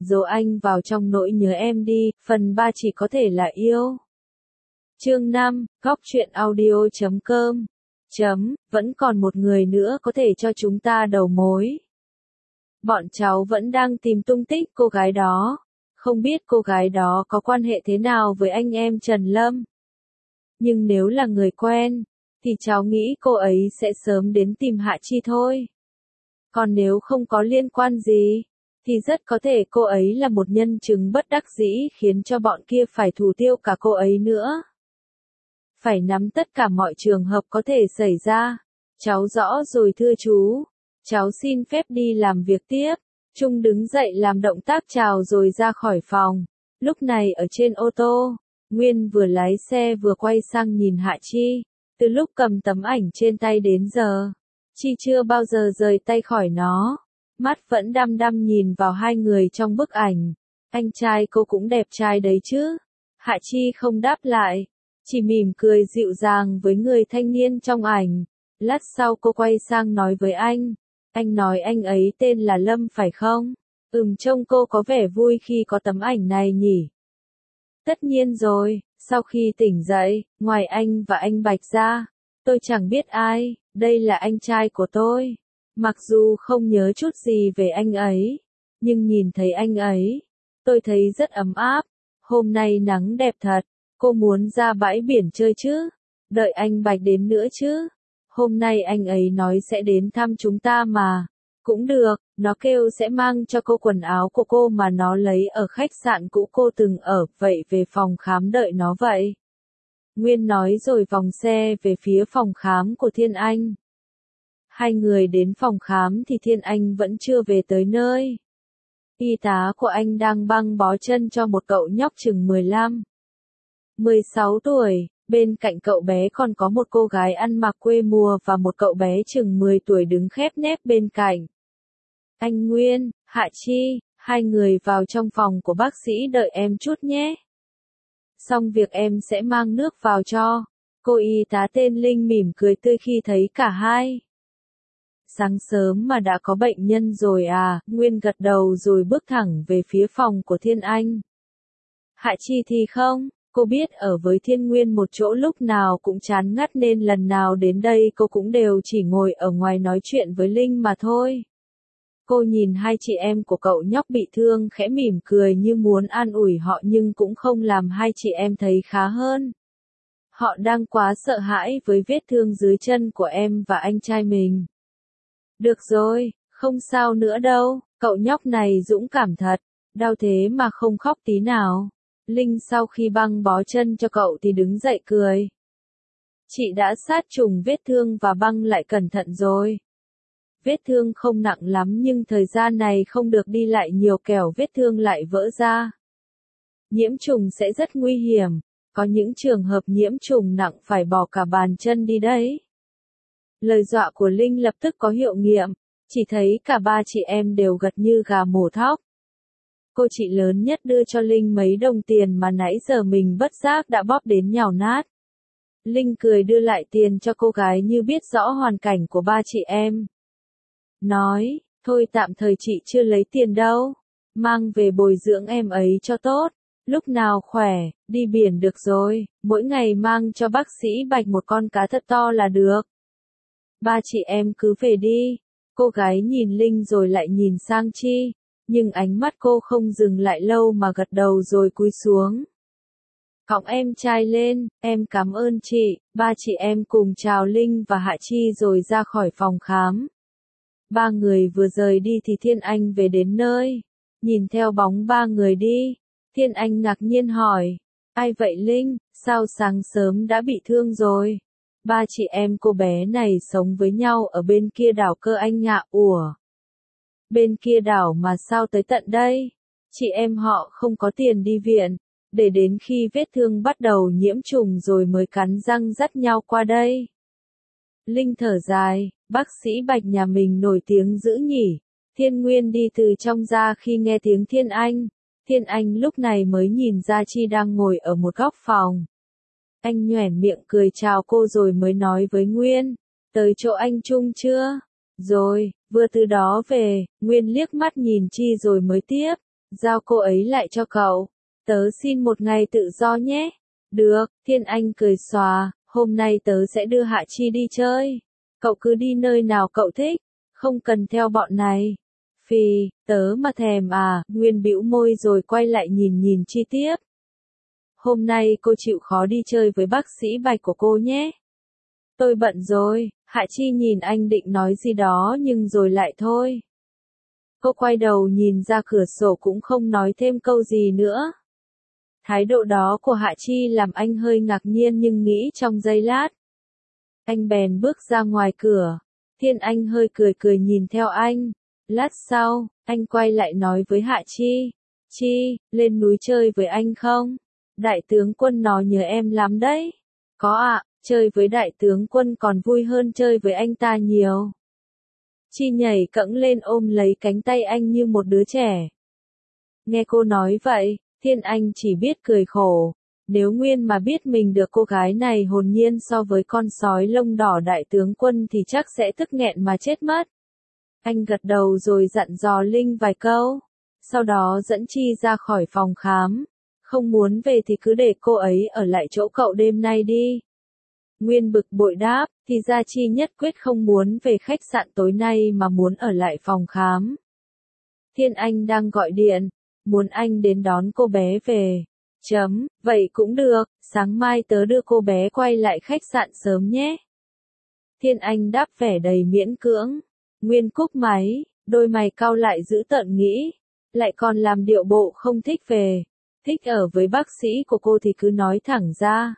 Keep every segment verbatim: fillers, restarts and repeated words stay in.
dỗ anh vào trong nỗi nhớ em đi, phần ba chỉ có thể là yêu. Chương năm, góc truyện audio chấm com. Chấm, vẫn còn một người nữa có thể cho chúng ta đầu mối. Bọn cháu vẫn đang tìm tung tích cô gái đó. Không biết cô gái đó có quan hệ thế nào với anh em Trần Lâm. Nhưng nếu là người quen, thì cháu nghĩ cô ấy sẽ sớm đến tìm Hạ Chi thôi. Còn nếu không có liên quan gì, thì rất có thể cô ấy là một nhân chứng bất đắc dĩ khiến cho bọn kia phải thủ tiêu cả cô ấy nữa. Phải nắm tất cả mọi trường hợp có thể xảy ra. Cháu rõ rồi thưa chú. Cháu xin phép đi làm việc tiếp. Trung đứng dậy làm động tác chào rồi ra khỏi phòng. Lúc này ở trên ô tô, Nguyên vừa lái xe vừa quay sang nhìn Hạ Chi. Từ lúc cầm tấm ảnh trên tay đến giờ, Chi chưa bao giờ rời tay khỏi nó. Mắt vẫn đăm đăm nhìn vào hai người trong bức ảnh. Anh trai cô cũng đẹp trai đấy chứ. Hạ Chi không đáp lại, chỉ mỉm cười dịu dàng với người thanh niên trong ảnh. Lát sau cô quay sang nói với anh. Anh nói anh ấy tên là Lâm phải không? Ừm, trông cô có vẻ vui khi có tấm ảnh này nhỉ? Tất nhiên rồi, sau khi tỉnh dậy, ngoài anh và anh Bạch ra, tôi chẳng biết ai, đây là anh trai của tôi. Mặc dù không nhớ chút gì về anh ấy, nhưng nhìn thấy anh ấy, tôi thấy rất ấm áp. Hôm nay nắng đẹp thật, cô muốn ra bãi biển chơi chứ? Đợi anh Bạch đến nữa chứ? Hôm nay anh ấy nói sẽ đến thăm chúng ta mà. Cũng được, nó kêu sẽ mang cho cô quần áo của cô mà nó lấy ở khách sạn cũ cô từng ở, vậy về phòng khám đợi nó vậy. Nguyên nói rồi vòng xe về phía phòng khám của Thiên Anh. Hai người đến phòng khám thì Thiên Anh vẫn chưa về tới nơi. Y tá của anh đang băng bó chân cho một cậu nhóc chừng mười lăm, mười sáu tuổi. Bên cạnh cậu bé còn có một cô gái ăn mặc quê mùa và một cậu bé chừng mười tuổi đứng khép nép bên cạnh. Anh Nguyên, Hạ Chi, hai người vào trong phòng của bác sĩ đợi em chút nhé. Xong việc em sẽ mang nước vào cho. Cô y tá tên Linh mỉm cười tươi khi thấy cả hai. Sáng sớm mà đã có bệnh nhân rồi à? Nguyên gật đầu rồi bước thẳng về phía phòng của Thiên Anh. Hạ Chi thì không. Cô biết ở với Thiên Nguyên một chỗ lúc nào cũng chán ngắt nên lần nào đến đây cô cũng đều chỉ ngồi ở ngoài nói chuyện với Linh mà thôi. Cô nhìn hai chị em của cậu nhóc bị thương khẽ mỉm cười như muốn an ủi họ nhưng cũng không làm hai chị em thấy khá hơn. Họ đang quá sợ hãi với vết thương dưới chân của em và anh trai mình. Được rồi, không sao nữa đâu, cậu nhóc này dũng cảm thật, đau thế mà không khóc tí nào. Linh sau khi băng bó chân cho cậu thì đứng dậy cười. Chị đã sát trùng vết thương và băng lại cẩn thận rồi. Vết thương không nặng lắm nhưng thời gian này không được đi lại nhiều kẻo vết thương lại vỡ ra. Nhiễm trùng sẽ rất nguy hiểm, có những trường hợp nhiễm trùng nặng phải bỏ cả bàn chân đi đấy. Lời dọa của Linh lập tức có hiệu nghiệm, chỉ thấy cả ba chị em đều gật như gà mổ thóc. Cô chị lớn nhất đưa cho Linh mấy đồng tiền mà nãy giờ mình bất giác đã bóp đến nhào nát. Linh cười đưa lại tiền cho cô gái như biết rõ hoàn cảnh của ba chị em. Nói, thôi tạm thời chị chưa lấy tiền đâu, mang về bồi dưỡng em ấy cho tốt, lúc nào khỏe, đi biển được rồi, mỗi ngày mang cho bác sĩ Bạch một con cá thật to là được. Ba chị em cứ về đi, cô gái nhìn Linh rồi lại nhìn sang Chi. Nhưng ánh mắt cô không dừng lại lâu mà gật đầu rồi cúi xuống. Cõng em trai lên, em cảm ơn chị, ba chị em cùng chào Linh và Hạ Chi rồi ra khỏi phòng khám. Ba người vừa rời đi thì Thiên Anh về đến nơi. Nhìn theo bóng ba người đi, Thiên Anh ngạc nhiên hỏi, ai vậy Linh, sao sáng sớm đã bị thương rồi? Ba chị em cô bé này sống với nhau ở bên kia đảo Cơ Anh ạ. Ủa? Bên kia đảo mà sao tới tận đây? Chị em họ không có tiền đi viện, để đến khi vết thương bắt đầu nhiễm trùng rồi mới cắn răng dắt nhau qua đây. Linh thở dài, bác sĩ Bạch nhà mình nổi tiếng dữ nhỉ. Thiên Nguyên đi từ trong ra khi nghe tiếng Thiên Anh. Thiên Anh lúc này mới nhìn ra Chi đang ngồi ở một góc phòng. Anh nhoẻn miệng cười chào cô rồi mới nói với Nguyên, tới chỗ anh Trung chưa? Rồi, vừa từ đó về, Nguyên liếc mắt nhìn Chi rồi mới tiếp, Giao cô ấy lại cho cậu. Tớ xin một ngày tự do nhé. Được, Thiên Anh cười xòa, hôm nay tớ sẽ đưa Hạ Chi đi chơi. Cậu cứ đi nơi nào cậu thích, không cần theo bọn này. Phì, tớ mà thèm à, Nguyên bĩu môi rồi quay lại nhìn nhìn Chi tiếp. Hôm nay cô chịu khó đi chơi với bác sĩ Bạch của cô nhé. Tôi bận rồi, Hạ Chi nhìn anh định nói gì đó nhưng rồi lại thôi. Cô quay đầu nhìn ra cửa sổ cũng không nói thêm câu gì nữa. Thái độ đó của Hạ Chi làm anh hơi ngạc nhiên nhưng nghĩ trong giây lát. Anh bèn bước ra ngoài cửa. Thiên Anh hơi cười cười nhìn theo anh. Lát sau, anh quay lại nói với Hạ Chi. Chi, lên núi chơi với anh không? Đại tướng quân nó nhớ em lắm đấy. Có ạ, chơi với đại tướng quân còn vui hơn chơi với anh ta nhiều. Chi nhảy cẫng lên ôm lấy cánh tay anh như một đứa trẻ. Nghe cô nói vậy, Thiên Anh chỉ biết cười khổ. Nếu Nguyên mà biết mình được cô gái này hồn nhiên so với con sói lông đỏ đại tướng quân thì chắc sẽ tức nghẹn mà chết mất. Anh gật đầu rồi dặn dò Linh vài câu. Sau đó dẫn Chi ra khỏi phòng khám. Không muốn về thì cứ để cô ấy ở lại chỗ cậu đêm nay đi. Nguyên bực bội đáp, thì ra Chi nhất quyết không muốn về khách sạn tối nay mà muốn ở lại phòng khám. Thiên Anh đang gọi điện, muốn anh đến đón cô bé về. Chấm, vậy cũng được, sáng mai tớ đưa cô bé quay lại khách sạn sớm nhé. Thiên Anh đáp vẻ đầy miễn cưỡng. Nguyên cúp máy, đôi mày cau lại giữ tợn nghĩ. Lại còn làm điệu bộ không thích về. Thích ở với bác sĩ của cô thì cứ nói thẳng ra.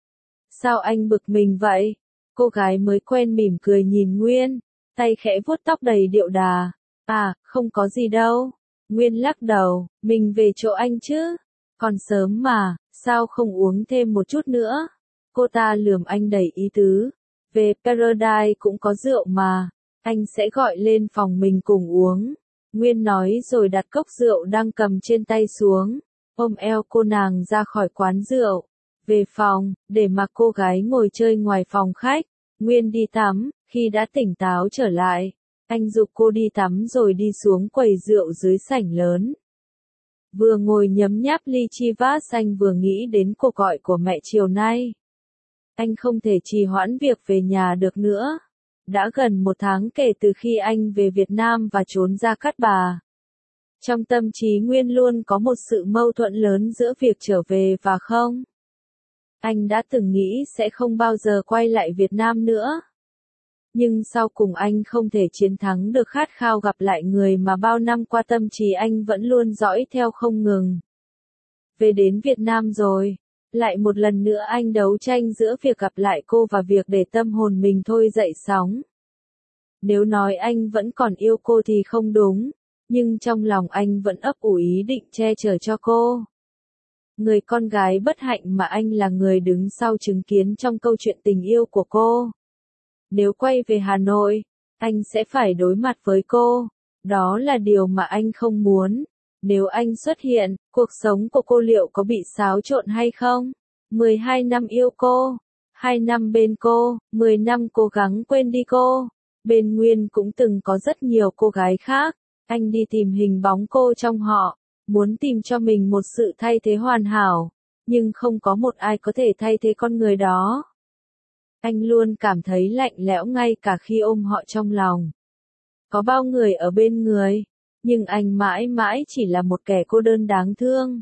Sao anh bực mình vậy? Cô gái mới quen mỉm cười nhìn Nguyên, tay khẽ vuốt tóc đầy điệu đà. À, không có gì đâu. Nguyên lắc đầu, mình về chỗ anh chứ. Còn sớm mà, sao không uống thêm một chút nữa? Cô ta lườm anh đầy ý tứ. Về Paradise cũng có rượu mà. Anh sẽ gọi lên phòng mình cùng uống. Nguyên nói rồi đặt cốc rượu đang cầm trên tay xuống. Ôm eo cô nàng ra khỏi quán rượu. Về phòng, để mặc cô gái ngồi chơi ngoài phòng khách. Nguyên đi tắm, khi đã tỉnh táo trở lại. Anh giục cô đi tắm rồi đi xuống quầy rượu dưới sảnh lớn. Vừa ngồi nhấm nháp ly Chivas anh vừa nghĩ đến cuộc gọi của mẹ chiều nay. Anh không thể trì hoãn việc về nhà được nữa. Đã gần một tháng kể từ khi anh về Việt Nam và trốn ra Cát Bà. Trong tâm trí Nguyên luôn có một sự mâu thuẫn lớn giữa việc trở về và không. Anh đã từng nghĩ sẽ không bao giờ quay lại Việt Nam nữa. Nhưng sau cùng anh không thể chiến thắng được khát khao gặp lại người mà bao năm qua tâm trí anh vẫn luôn dõi theo không ngừng. Về đến Việt Nam rồi, lại một lần nữa anh đấu tranh giữa việc gặp lại cô và việc để tâm hồn mình thôi dậy sóng. Nếu nói anh vẫn còn yêu cô thì không đúng, nhưng trong lòng anh vẫn ấp ủ ý định che chở cho cô. Người con gái bất hạnh mà anh là người đứng sau chứng kiến trong câu chuyện tình yêu của cô. Nếu quay về Hà Nội, anh sẽ phải đối mặt với cô. Đó là điều mà anh không muốn. Nếu anh xuất hiện, cuộc sống của cô liệu có bị xáo trộn hay không? mười hai năm yêu cô, hai năm bên cô, mười năm cố gắng quên đi cô. Bên Nguyên cũng từng có rất nhiều cô gái khác. Anh đi tìm hình bóng cô trong họ, muốn tìm cho mình một sự thay thế hoàn hảo, nhưng không có một ai có thể thay thế con người đó. Anh luôn cảm thấy lạnh lẽo ngay cả khi ôm họ trong lòng. Có bao người ở bên người, nhưng anh mãi mãi chỉ là một kẻ cô đơn đáng thương.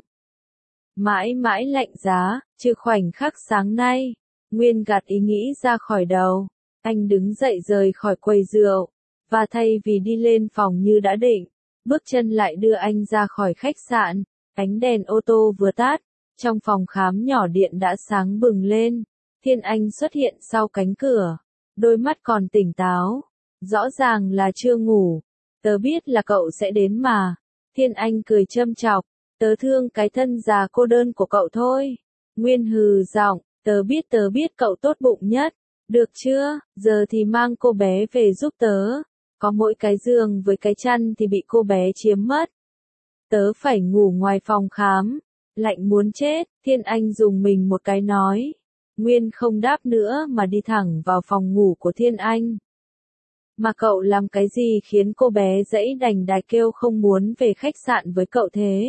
Mãi mãi lạnh giá, trừ khoảnh khắc sáng nay. Nguyên gạt ý nghĩ ra khỏi đầu. Anh đứng dậy rời khỏi quầy rượu, và thay vì đi lên phòng như đã định, bước chân lại đưa anh ra khỏi khách sạn. Ánh đèn ô tô vừa tắt, trong phòng khám nhỏ điện đã sáng bừng lên. Thiên Anh xuất hiện sau cánh cửa, đôi mắt còn tỉnh táo, rõ ràng là chưa ngủ. Tớ biết là cậu sẽ đến mà. Thiên Anh cười châm chọc, tớ thương cái thân già cô đơn của cậu thôi. Nguyên hừ giọng, tớ biết tớ biết cậu tốt bụng nhất. Được chưa, giờ thì mang cô bé về giúp tớ. Có mỗi cái giường với cái chăn thì bị cô bé chiếm mất. Tớ phải ngủ ngoài phòng khám. Lạnh muốn chết, Thiên Anh dùng mình một cái nói. Nguyên không đáp nữa mà đi thẳng vào phòng ngủ của Thiên Anh. Mà cậu làm cái gì khiến cô bé dãy đành đài kêu không muốn về khách sạn với cậu thế?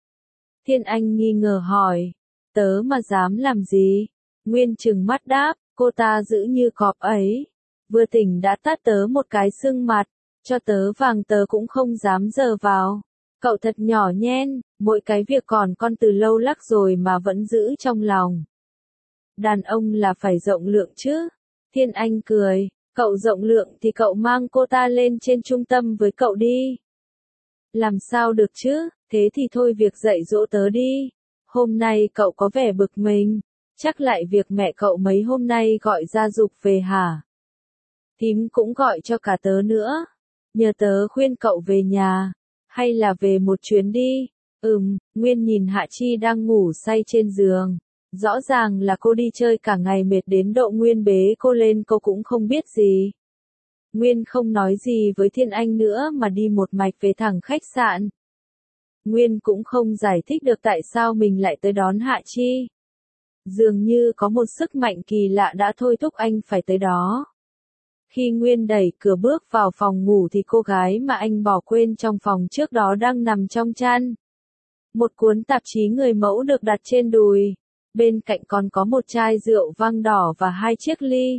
Thiên Anh nghi ngờ hỏi. Tớ mà dám làm gì? Nguyên trừng mắt đáp, cô ta giữ như cọp ấy. Vừa tỉnh đã tát tớ một cái sưng mặt, cho tớ vàng tớ cũng không dám dờ vào. Cậu thật nhỏ nhen, mỗi cái việc còn con từ lâu lắc rồi mà vẫn giữ trong lòng. Đàn ông là phải rộng lượng chứ. Thiên Anh cười, cậu rộng lượng thì cậu mang cô ta lên trên trung tâm với cậu đi. Làm sao được chứ, thế thì thôi việc dạy dỗ tớ đi. Hôm nay cậu có vẻ bực mình, chắc lại việc mẹ cậu mấy hôm nay gọi gia dục về hả? Thím cũng gọi cho cả tớ nữa. Nhờ tớ khuyên cậu về nhà, hay là về một chuyến đi? Ừm, Nguyên nhìn Hạ Chi đang ngủ say trên giường. Rõ ràng là cô đi chơi cả ngày mệt đến độ Nguyên bế cô lên cô cũng không biết gì. Nguyên không nói gì với Thiên Anh nữa mà đi một mạch về thẳng khách sạn. Nguyên cũng không giải thích được tại sao mình lại tới đón Hạ Chi. Dường như có một sức mạnh kỳ lạ đã thôi thúc anh phải tới đó. Khi Nguyên đẩy cửa bước vào phòng ngủ thì cô gái mà anh bỏ quên trong phòng trước đó đang nằm trong chăn. Một cuốn tạp chí người mẫu được đặt trên đùi. Bên cạnh còn có một chai rượu vang đỏ và hai chiếc ly.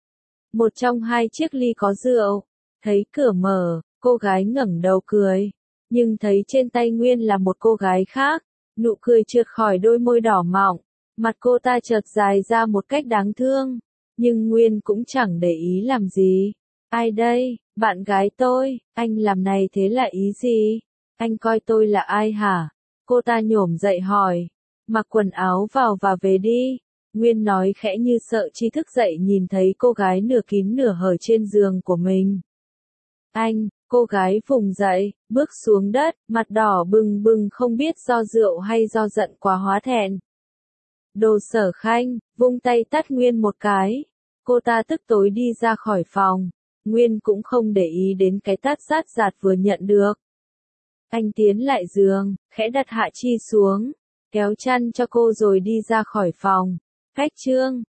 Một trong hai chiếc ly có rượu. Thấy cửa mở, cô gái ngẩng đầu cười. Nhưng thấy trên tay Nguyên là một cô gái khác. Nụ cười trượt khỏi đôi môi đỏ mọng. Mặt cô ta chợt dài ra một cách đáng thương. Nhưng Nguyên cũng chẳng để ý làm gì. Ai đây, bạn gái tôi, anh làm này thế là ý gì? Anh coi tôi là ai hả? Cô ta nhổm dậy hỏi. Mặc quần áo vào và về đi. Nguyên nói khẽ như sợ Chi thức dậy nhìn thấy cô gái nửa kín nửa hở trên giường của mình. Anh, cô gái vùng dậy, bước xuống đất, mặt đỏ bừng bừng không biết do rượu hay do giận quá hóa thẹn. Đồ Sở Khanh, vung tay tát Nguyên một cái. Cô ta tức tối đi ra khỏi phòng. Nguyên cũng không để ý đến cái tát sát giạt vừa nhận được. Anh tiến lại giường, khẽ đặt Hạ Chi xuống, kéo chăn cho cô rồi đi ra khỏi phòng. Khách trương,